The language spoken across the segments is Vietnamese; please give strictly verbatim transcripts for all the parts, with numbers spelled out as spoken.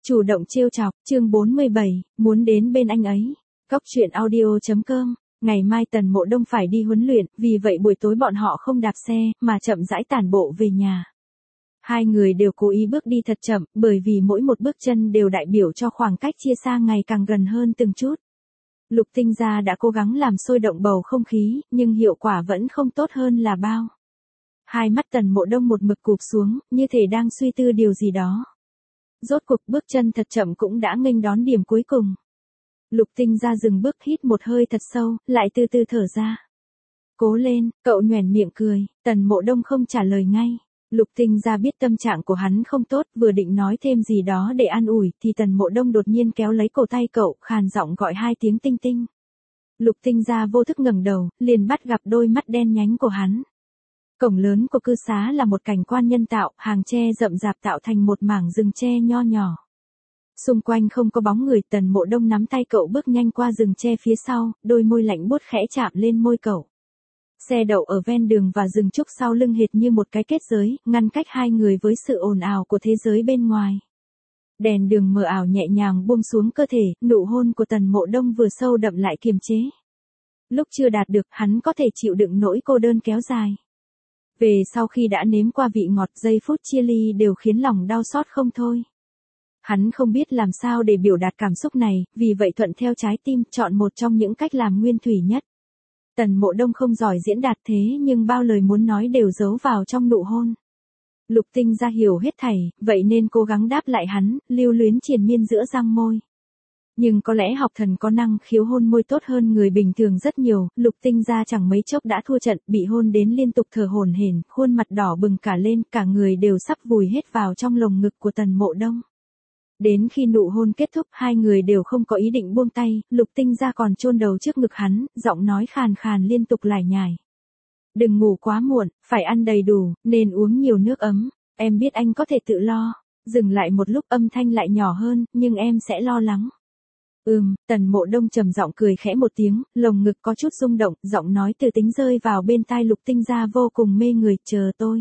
Chủ động trêu chọc, chương bốn mươi bảy, muốn đến bên anh ấy. Cóc truyện audio.com. Ngày mai Tần Mộ Đông phải đi huấn luyện, vì vậy buổi tối bọn họ không đạp xe, mà chậm rãi tản bộ về nhà. Hai người đều cố ý bước đi thật chậm, bởi vì mỗi một bước chân đều đại biểu cho khoảng cách chia xa ngày càng gần hơn từng chút. Lục Tinh Gia đã cố gắng làm sôi động bầu không khí, nhưng hiệu quả vẫn không tốt hơn là bao. Hai mắt Tần Mộ Đông một mực cụp xuống, như thể đang suy tư điều gì đó. Rốt cuộc bước chân thật chậm cũng đã nghênh đón điểm cuối cùng. Lục Tinh Gia dừng bước hít một hơi thật sâu, lại từ từ thở ra. Cố lên, cậu nhoẻn miệng cười. Tần Mộ Đông không trả lời ngay. Lục Tinh Gia biết tâm trạng của hắn không tốt, vừa định nói thêm gì đó để an ủi, thì Tần Mộ Đông đột nhiên kéo lấy cổ tay cậu, khàn giọng gọi hai tiếng Tinh Tinh. Lục Tinh Gia vô thức ngẩng đầu, liền bắt gặp đôi mắt đen nhánh của hắn. Cổng lớn của cư xá là một cảnh quan nhân tạo, hàng tre rậm rạp tạo thành một mảng rừng tre nho nhỏ. Xung quanh không có bóng người. Tần Mộ Đông nắm tay cậu bước nhanh qua rừng tre phía sau, đôi môi lạnh buốt khẽ chạm lên môi cậu. Xe đậu ở ven đường và rừng trúc sau lưng hệt như một cái kết giới, ngăn cách hai người với sự ồn ào của thế giới bên ngoài. Đèn đường mờ ảo nhẹ nhàng buông xuống cơ thể, nụ hôn của Tần Mộ Đông vừa sâu đậm lại kiềm chế. Lúc chưa đạt được, hắn có thể chịu đựng nỗi cô đơn kéo dài. Về sau khi đã nếm qua vị ngọt, giây phút chia ly đều khiến lòng đau xót không thôi. Hắn không biết làm sao để biểu đạt cảm xúc này, vì vậy thuận theo trái tim, chọn một trong những cách làm nguyên thủy nhất. Tần Mộ Đông không giỏi diễn đạt thế nhưng bao lời muốn nói đều giấu vào trong nụ hôn. Lục Tinh Gia hiểu hết thảy, vậy nên cố gắng đáp lại hắn, lưu luyến triền miên giữa răng môi. Nhưng có lẽ học thần có năng khiếu hôn môi tốt hơn người bình thường rất nhiều, Lục Tinh Gia chẳng mấy chốc đã thua trận, bị hôn đến liên tục thở hổn hển, khuôn mặt đỏ bừng cả lên, cả người đều sắp vùi hết vào trong lồng ngực của Tần Mộ Đông. Đến khi nụ hôn kết thúc, hai người đều không có ý định buông tay, Lục Tinh Gia còn chôn đầu trước ngực hắn, giọng nói khàn khàn liên tục lải nhải. Đừng ngủ quá muộn, phải ăn đầy đủ, nên uống nhiều nước ấm, em biết anh có thể tự lo. Dừng lại một lúc, âm thanh lại nhỏ hơn, nhưng em sẽ lo lắng. Ừm, Tần Mộ Đông trầm giọng cười khẽ một tiếng, lồng ngực có chút rung động, giọng nói từ tính rơi vào bên tai Lục Tinh Gia vô cùng mê người, chờ tôi.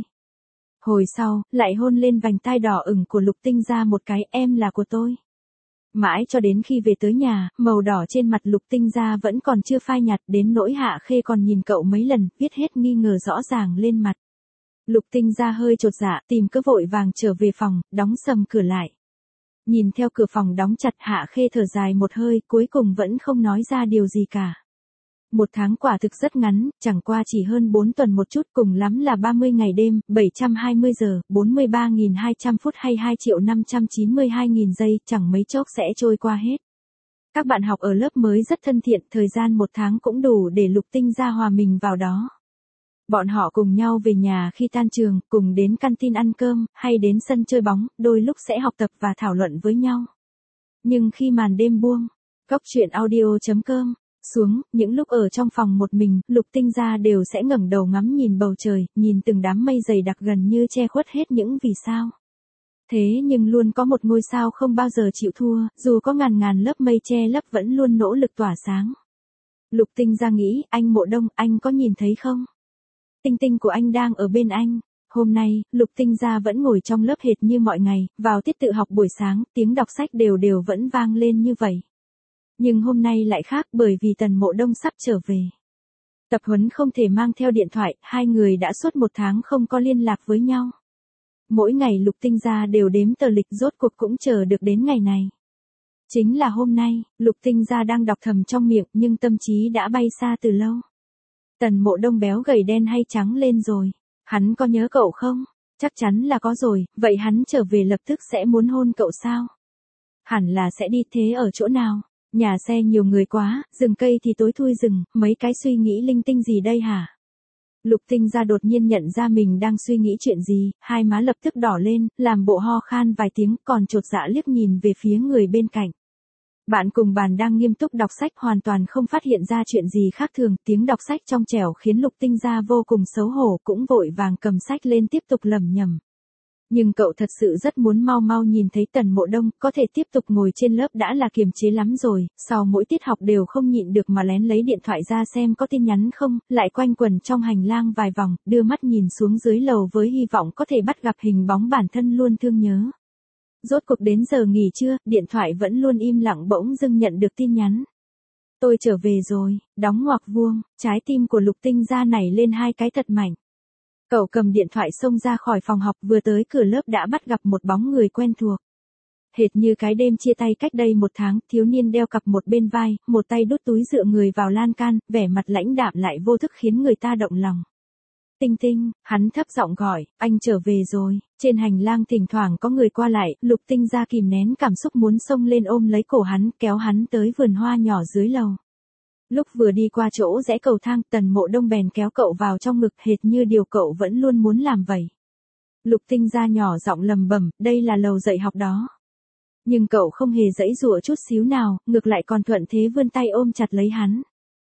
Hồi sau, lại hôn lên vành tai đỏ ửng của Lục Tinh Gia một cái, em là của tôi. Mãi cho đến khi về tới nhà, màu đỏ trên mặt Lục Tinh Gia vẫn còn chưa phai nhạt, đến nỗi Hạ Khê còn nhìn cậu mấy lần, viết hết nghi ngờ rõ ràng lên mặt. Lục Tinh Gia hơi chột dạ, tìm cớ vội vàng trở về phòng, đóng sầm cửa lại. Nhìn theo cửa phòng đóng chặt, Hạ Khê thở dài một hơi, cuối cùng vẫn không nói ra điều gì cả. Một tháng quả thực rất ngắn, chẳng qua chỉ hơn bốn tuần một chút, cùng lắm là ba mươi ngày đêm, bảy trăm hai mươi giờ, bốn mươi ba nghìn hai trăm phút hay hai triệu năm trăm chín mươi hai nghìn giây, chẳng mấy chốc sẽ trôi qua hết. Các bạn học ở lớp mới rất thân thiện, thời gian một tháng cũng đủ để Lục Tinh Gia hòa mình vào đó. Bọn họ cùng nhau về nhà khi tan trường, cùng đến canteen ăn cơm, hay đến sân chơi bóng, đôi lúc sẽ học tập và thảo luận với nhau. Nhưng khi màn đêm buông, cóc truyện audio.com xuống, những lúc ở trong phòng một mình, Lục Tinh Gia đều sẽ ngẩng đầu ngắm nhìn bầu trời, nhìn từng đám mây dày đặc gần như che khuất hết những vì sao. Thế nhưng luôn có một ngôi sao không bao giờ chịu thua, dù có ngàn ngàn lớp mây che lấp vẫn luôn nỗ lực tỏa sáng. Lục Tinh Gia nghĩ, anh Mộ Đông, anh có nhìn thấy không? Tinh tinh của anh đang ở bên anh. Hôm nay, Lục Tinh Gia vẫn ngồi trong lớp hệt như mọi ngày, vào tiết tự học buổi sáng, tiếng đọc sách đều đều vẫn vang lên như vậy. Nhưng hôm nay lại khác, bởi vì Tần Mộ Đông sắp trở về. Tập huấn không thể mang theo điện thoại, hai người đã suốt một tháng không có liên lạc với nhau. Mỗi ngày Lục Tinh Gia đều đếm tờ lịch, rốt cuộc cũng chờ được đến ngày này. Chính là hôm nay, Lục Tinh Gia đang đọc thầm trong miệng, nhưng tâm trí đã bay xa từ lâu. Tần Mộ Đông béo gầy đen hay trắng lên rồi? Hắn có nhớ cậu không? Chắc chắn là có rồi, vậy hắn trở về lập tức sẽ muốn hôn cậu sao? Hẳn là sẽ đi, thế ở chỗ nào? Nhà xe nhiều người quá, rừng cây thì tối thui rừng, mấy cái suy nghĩ linh tinh gì đây hả? Lục Tinh Gia đột nhiên nhận ra mình đang suy nghĩ chuyện gì, hai má lập tức đỏ lên, làm bộ ho khan vài tiếng, còn chột dạ liếc nhìn về phía người bên cạnh. Bạn cùng bàn đang nghiêm túc đọc sách, hoàn toàn không phát hiện ra chuyện gì khác thường, tiếng đọc sách trong trẻo khiến Lục Tinh Gia vô cùng xấu hổ, cũng vội vàng cầm sách lên tiếp tục lẩm nhẩm. Nhưng cậu thật sự rất muốn mau mau nhìn thấy Tần Mộ Đông, có thể tiếp tục ngồi trên lớp đã là kiềm chế lắm rồi, sau mỗi tiết học đều không nhịn được mà lén lấy điện thoại ra xem có tin nhắn không, lại quanh quẩn trong hành lang vài vòng, đưa mắt nhìn xuống dưới lầu với hy vọng có thể bắt gặp hình bóng bản thân luôn thương nhớ. Rốt cuộc đến giờ nghỉ trưa, điện thoại vẫn luôn im lặng bỗng dưng nhận được tin nhắn. Tôi trở về rồi, đóng ngoặc vuông, trái tim của Lục Tinh Gia nảy lên hai cái thật mạnh. Cậu cầm điện thoại xông ra khỏi phòng học vừa tới cửa lớp đã bắt gặp một bóng người quen thuộc. Hệt như cái đêm chia tay cách đây một tháng, thiếu niên đeo cặp một bên vai, một tay đút túi dựa người vào lan can, vẻ mặt lãnh đạm lại vô thức khiến người ta động lòng. Tinh Tinh, hắn thấp giọng gọi, anh trở về rồi. Trên hành lang thỉnh thoảng có người qua lại, Lục Tinh Gia kìm nén cảm xúc muốn xông lên ôm lấy cổ hắn, kéo hắn tới vườn hoa nhỏ dưới lầu. Lúc vừa đi qua chỗ rẽ cầu thang, Tần Mộ Đông bèn kéo cậu vào trong ngực hệt như điều cậu vẫn luôn muốn làm vậy. Lục Tinh Gia nhỏ giọng lầm bẩm, đây là lầu dạy học đó. Nhưng cậu không hề giãy giụa chút xíu nào, ngược lại còn thuận thế vươn tay ôm chặt lấy hắn.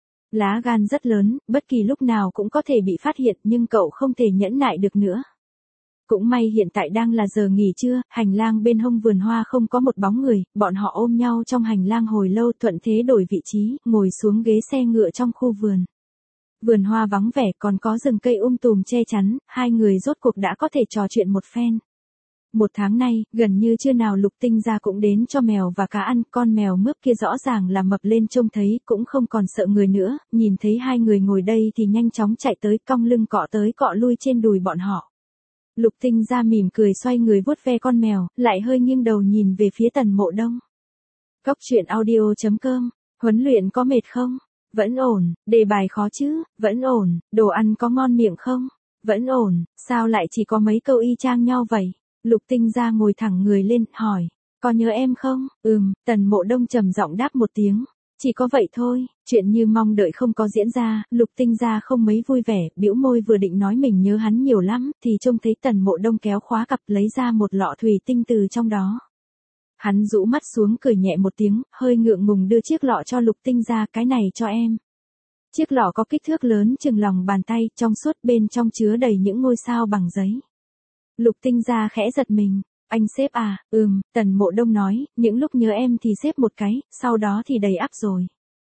Lá gan rất lớn, bất kỳ lúc nào cũng có thể bị phát hiện nhưng cậu không thể nhẫn nại được nữa. Cũng may hiện tại đang là giờ nghỉ trưa, hành lang bên hông vườn hoa không có một bóng người, bọn họ ôm nhau trong hành lang hồi lâu thuận thế đổi vị trí, ngồi xuống ghế xe ngựa trong khu vườn. Vườn hoa vắng vẻ còn có rừng cây um tùm che chắn, hai người rốt cuộc đã có thể trò chuyện một phen. Một tháng nay, gần như trưa nào Lục Tinh Gia cũng đến cho mèo và cá ăn, con mèo mướp kia rõ ràng là mập lên trông thấy cũng không còn sợ người nữa, nhìn thấy hai người ngồi đây thì nhanh chóng chạy tới cong lưng cọ tới cọ lui trên đùi bọn họ. Lục Tinh Gia mỉm cười xoay người vuốt ve con mèo, lại hơi nghiêng đầu nhìn về phía Tần Mộ Đông. Cóc truyện audio chấm com, huấn luyện có mệt không? Vẫn ổn, đề bài khó chứ? Vẫn ổn, đồ ăn có ngon miệng không? Vẫn ổn, sao lại chỉ có mấy câu y chang nhau vậy? Lục Tinh Gia ngồi thẳng người lên, hỏi, có nhớ em không? Ừm, Tần Mộ Đông trầm giọng đáp một tiếng. Chỉ có vậy thôi, chuyện như mong đợi không có diễn ra, Lục Tinh Gia không mấy vui vẻ, bĩu môi vừa định nói mình nhớ hắn nhiều lắm, thì trông thấy Tần Mộ Đông kéo khóa cặp lấy ra một lọ thủy tinh từ trong đó. Hắn rũ mắt xuống cười nhẹ một tiếng, hơi ngượng ngùng đưa chiếc lọ cho Lục Tinh Gia, cái này cho em. Chiếc lọ có kích thước lớn chừng lòng bàn tay, trong suốt bên trong chứa đầy những ngôi sao bằng giấy. Lục Tinh Gia khẽ giật mình, anh sếp à, ừm, Tần Mộ Đông nói, những lúc nhớ em thì sếp một cái, sau đó thì đầy ắp rồi.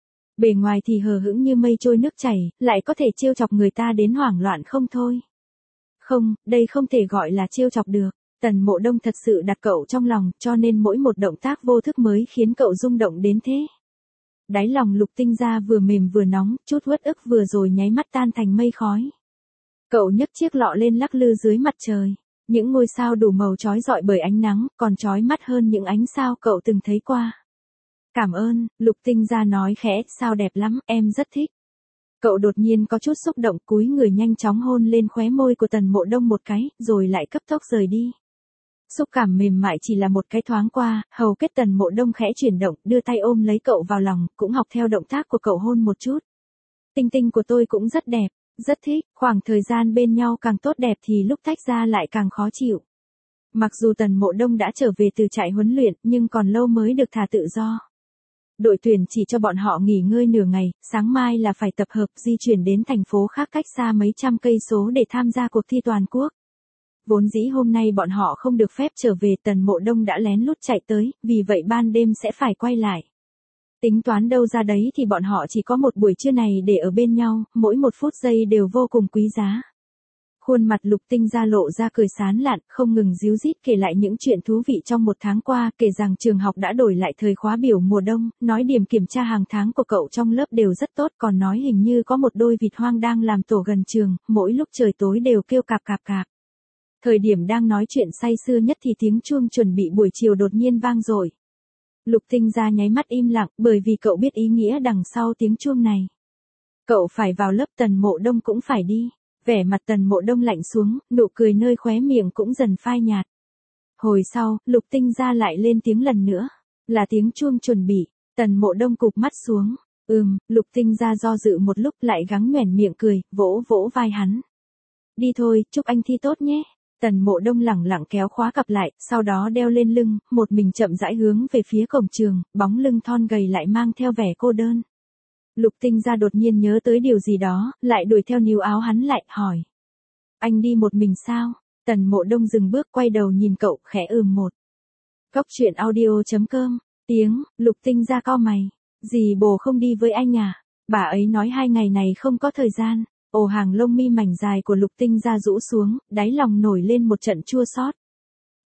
Bề ngoài thì hờ hững như mây trôi nước chảy, lại có thể trêu chọc người ta đến hoảng loạn không thôi. Không, đây không thể gọi là trêu chọc được. Tần Mộ Đông thật sự đặt cậu trong lòng, cho nên mỗi một động tác vô thức mới khiến cậu rung động đến thế. Đáy lòng Lục Tinh Gia vừa mềm vừa nóng, chút uất ức vừa rồi nháy mắt tan thành mây khói. Cậu nhấc chiếc lọ lên lắc lư dưới mặt trời. Những ngôi sao đủ màu chói rọi bởi ánh nắng, còn chói mắt hơn những ánh sao cậu từng thấy qua. Cảm ơn, Lục Tinh Gia nói khẽ, sao đẹp lắm, em rất thích. Cậu đột nhiên có chút xúc động, cúi người nhanh chóng hôn lên khóe môi của Tần Mộ Đông một cái, rồi lại cấp tốc rời đi. Xúc cảm mềm mại chỉ là một cái thoáng qua, hầu kết Tần Mộ Đông khẽ chuyển động, đưa tay ôm lấy cậu vào lòng, cũng học theo động tác của cậu hôn một chút. Tinh tinh của tôi cũng rất đẹp. Rất thích, khoảng thời gian bên nhau càng tốt đẹp thì lúc tách ra lại càng khó chịu. Mặc dù Tần Mộ Đông đã trở về từ trại huấn luyện, nhưng còn lâu mới được thả tự do. Đội tuyển chỉ cho bọn họ nghỉ ngơi nửa ngày, sáng mai là phải tập hợp di chuyển đến thành phố khác cách xa mấy trăm cây số để tham gia cuộc thi toàn quốc. Vốn dĩ hôm nay bọn họ không được phép trở về, Tần Mộ Đông đã lén lút chạy tới, vì vậy ban đêm sẽ phải quay lại. Tính toán đâu ra đấy thì bọn họ chỉ có một buổi trưa này để ở bên nhau, mỗi một phút giây đều vô cùng quý giá. Khuôn mặt Lục Tinh Gia lộ ra cười sán lạn, không ngừng díu dít kể lại những chuyện thú vị trong một tháng qua, kể rằng trường học đã đổi lại thời khóa biểu mùa đông, nói điểm kiểm tra hàng tháng của cậu trong lớp đều rất tốt, còn nói hình như có một đôi vịt hoang đang làm tổ gần trường, mỗi lúc trời tối đều kêu cạp cạp cạp. Thời điểm đang nói chuyện say sưa nhất thì tiếng chuông chuẩn bị buổi chiều đột nhiên vang dội. Lục Tinh Gia nháy mắt im lặng, bởi vì cậu biết ý nghĩa đằng sau tiếng chuông này. Cậu phải vào lớp, Tần Mộ Đông cũng phải đi. Vẻ mặt Tần Mộ Đông lạnh xuống, nụ cười nơi khóe miệng cũng dần phai nhạt. Hồi sau, Lục Tinh Gia lại lên tiếng lần nữa. Là tiếng chuông chuẩn bị. Tần Mộ Đông cụp mắt xuống. Ừm, Lục Tinh Gia do dự một lúc lại gắng nhoẻn miệng cười, vỗ vỗ vai hắn. Đi thôi, chúc anh thi tốt nhé. Tần Mộ Đông lẳng lặng kéo khóa cặp lại, sau đó đeo lên lưng, một mình chậm rãi hướng về phía cổng trường, bóng lưng thon gầy lại mang theo vẻ cô đơn. Lục Tinh Gia đột nhiên nhớ tới điều gì đó, lại đuổi theo níu áo hắn lại, hỏi. Anh đi một mình sao? Tần Mộ Đông dừng bước quay đầu nhìn cậu, khẽ ừm một. Cóc truyện audio chấm com, tiếng, Lục Tinh Gia cau mày. Dì bồ không đi với anh à? Bà ấy nói hai ngày này không có thời gian. Ồ, hàng lông mi mảnh dài của Lục Tinh Gia rũ xuống, đáy lòng nổi lên một trận chua xót.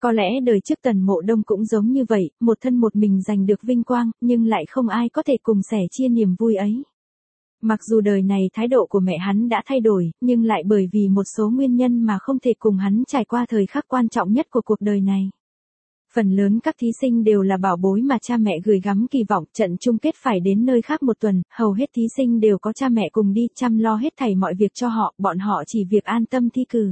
Có lẽ đời trước Tần Mộ Đông cũng giống như vậy, một thân một mình giành được vinh quang, nhưng lại không ai có thể cùng sẻ chia niềm vui ấy. Mặc dù đời này thái độ của mẹ hắn đã thay đổi, nhưng lại bởi vì một số nguyên nhân mà không thể cùng hắn trải qua thời khắc quan trọng nhất của cuộc đời này. Phần lớn các thí sinh đều là bảo bối mà cha mẹ gửi gắm kỳ vọng, trận chung kết phải đến nơi khác một tuần, hầu hết thí sinh đều có cha mẹ cùng đi, chăm lo hết thảy mọi việc cho họ, bọn họ chỉ việc an tâm thi cử.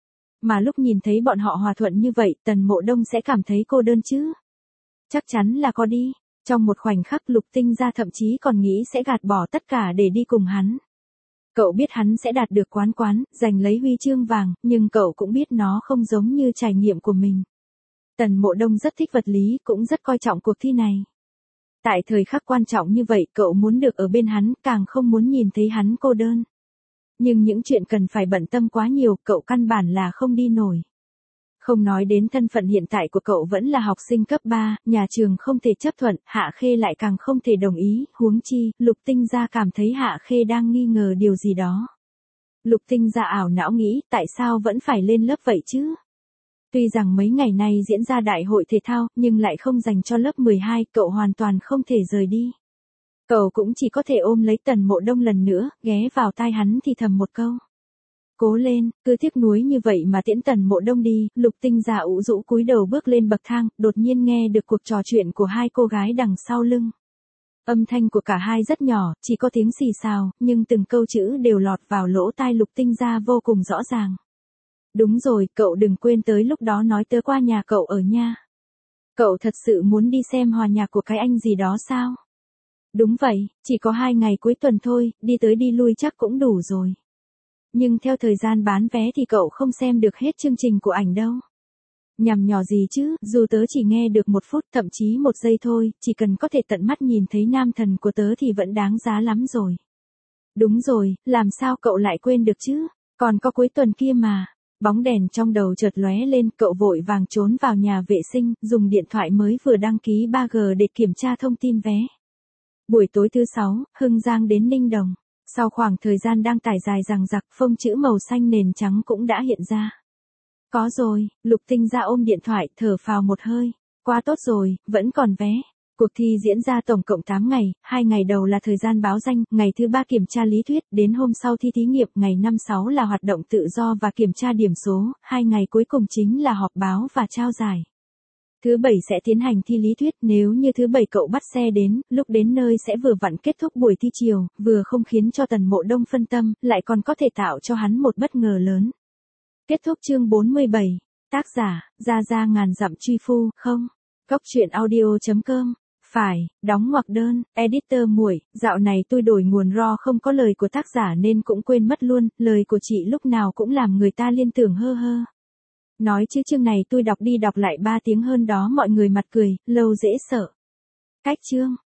Mà lúc nhìn thấy bọn họ hòa thuận như vậy, Tần Mộ Đông sẽ cảm thấy cô đơn chứ? Chắc chắn là có đi. Trong một khoảnh khắc Lục Tinh Gia thậm chí còn nghĩ sẽ gạt bỏ tất cả để đi cùng hắn. Cậu biết hắn sẽ đạt được quán quán, giành lấy huy chương vàng, nhưng cậu cũng biết nó không giống như trải nghiệm của mình. Tần Mộ Đông rất thích vật lý, cũng rất coi trọng cuộc thi này. Tại thời khắc quan trọng như vậy, cậu muốn được ở bên hắn, càng không muốn nhìn thấy hắn cô đơn. Nhưng những chuyện cần phải bận tâm quá nhiều, cậu căn bản là không đi nổi. Không nói đến thân phận hiện tại của cậu vẫn là học sinh cấp ba, nhà trường không thể chấp thuận, Hạ Khê lại càng không thể đồng ý, huống chi, Lục Tinh Gia cảm thấy Hạ Khê đang nghi ngờ điều gì đó. Lục Tinh Gia ảo não nghĩ, tại sao vẫn phải lên lớp vậy chứ? Tuy rằng mấy ngày nay diễn ra đại hội thể thao, nhưng lại không dành cho lớp mười hai, cậu hoàn toàn không thể rời đi. Cậu cũng chỉ có thể ôm lấy Tần Mộ Đông lần nữa, ghé vào tai hắn thì thầm một câu. Cố lên, cứ tiếc nuối như vậy mà tiễn Tần Mộ Đông đi. Lục Tinh Gia ủ rũ cúi đầu bước lên bậc thang, đột nhiên nghe được cuộc trò chuyện của hai cô gái đằng sau lưng. Âm thanh của cả hai rất nhỏ, chỉ có tiếng xì xào, nhưng từng câu chữ đều lọt vào lỗ tai Lục Tinh Gia vô cùng rõ ràng. Đúng rồi, cậu đừng quên tới lúc đó nói tớ qua nhà cậu ở nha. Cậu thật sự muốn đi xem hòa nhạc của cái anh gì đó sao? Đúng vậy, chỉ có hai ngày cuối tuần thôi, đi tới đi lui chắc cũng đủ rồi. Nhưng theo thời gian bán vé thì cậu không xem được hết chương trình của ảnh đâu. Nhằm nhò gì chứ, dù tớ chỉ nghe được một phút thậm chí một giây thôi, chỉ cần có thể tận mắt nhìn thấy nam thần của tớ thì vẫn đáng giá lắm rồi. Đúng rồi, làm sao cậu lại quên được chứ, còn có cuối tuần kia mà. Bóng đèn trong đầu chợt lóe lên, cậu vội vàng trốn vào nhà vệ sinh, dùng điện thoại mới vừa đăng ký ba G để kiểm tra thông tin vé. Buổi tối thứ sáu, Hưng Giang đến Ninh Đồng. Sau khoảng thời gian đang tải dài dằng dặc, phông chữ màu xanh nền trắng cũng đã hiện ra. Có rồi, Lục Tinh Gia ôm điện thoại, thở phào một hơi. Quá tốt rồi, vẫn còn vé. Cuộc thi diễn ra tổng cộng tám ngày, hai ngày đầu là thời gian báo danh, ngày thứ ba kiểm tra lý thuyết, đến hôm sau thi thí nghiệm, ngày năm sáu là hoạt động tự do và kiểm tra điểm số, hai ngày cuối cùng chính là họp báo và trao giải. Thứ bảy sẽ tiến hành thi lý thuyết, nếu như thứ bảy cậu bắt xe đến, lúc đến nơi sẽ vừa vặn kết thúc buổi thi chiều, vừa không khiến cho Tần Mộ Đông phân tâm, lại còn có thể tạo cho hắn một bất ngờ lớn. Kết thúc chương bốn mươi bảy. Tác giả, Gia Gia ngàn dặm truy phu, không. Góc truyện audio chấm com. Phải, đóng ngoặc đơn, editor muội, dạo này tôi đổi nguồn raw không có lời của tác giả nên cũng quên mất luôn, lời của chị lúc nào cũng làm người ta liên tưởng hơ hơ. Nói chứ chương này tôi đọc đi đọc lại ba tiếng hơn đó mọi người mặt cười, lâu dễ sợ. Cách chương.